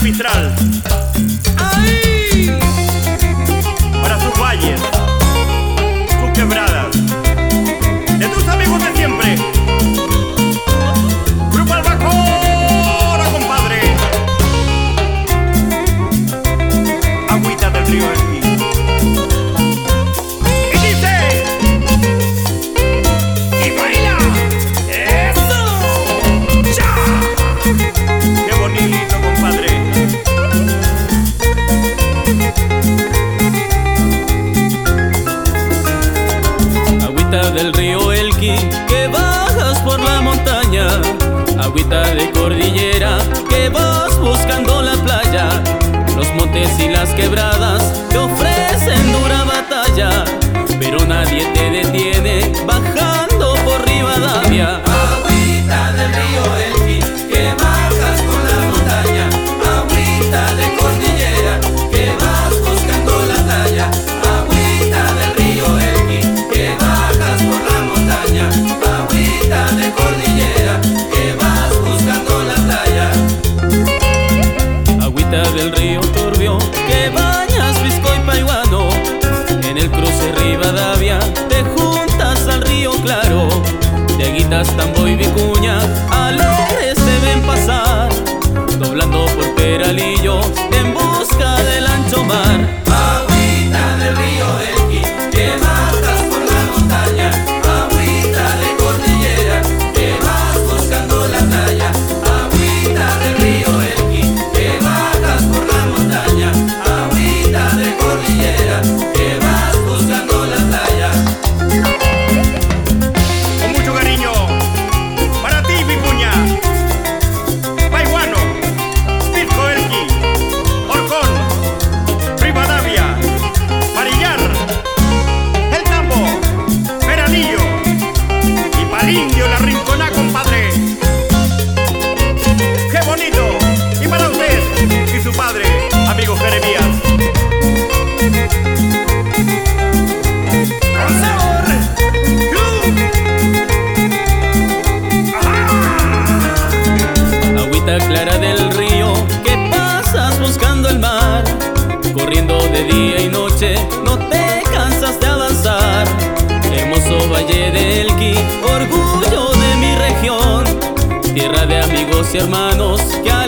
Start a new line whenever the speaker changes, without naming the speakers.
Mistral. ¡Ay! Para sus valles, sus quebradas, de tus amigos de siempre. Grupo Albacora, compadre. Agüita del río Elqui. Y dice, y baila. ¡Eso! ¡Ya! ¡Qué bonito, compadre!
Agüita del río Elqui, que bajas por la montaña. Agüita de cordillera, que vas buscando la playa. Los montes y las quebradas te ofrecen dura batalla, pero nadie te detiene bajando por Rivadavia.
Agüita del río Elqui, que bajas por la montaña. Agüita de cordillera, que vas buscando la playa. Agüita del río Elqui, que bajas por la montaña. Agüita de cordillera, que vas buscando la playa.
Agüita del río Turbio, que bañas Visco y Paihuano. En el cruce Rivadavia te juntas al río Claro. De Guitas, Tambo y Vicuña alegres te ven pasar, doblando por Peralillo en busca del ancho mar.
Agüita del río Elqui, que bajas por la montaña. Agüita de cordillera, que vas buscando la playa. Agüita del río Elqui, que bajas por la montaña. Agüita de cordillera, que vas buscando la playa.
Con mucho cariño, para ti, Vicuña, Paihuano, Visco Elqui, Orcón, Rivadavia, Marillar, El Tambo, Peralillo y Palindio, la Rinconá, compadre. ¡Qué bonito! Y para usted y su padre, amigo Jeremías. ¡Con sabor!
Agüita clara del río, que pasas buscando el mar. Corriendo de día y noche, no te cansas de avanzar. Hermoso valle de Elqui, orgullo de mi región. Tierra de amigos y hermanos que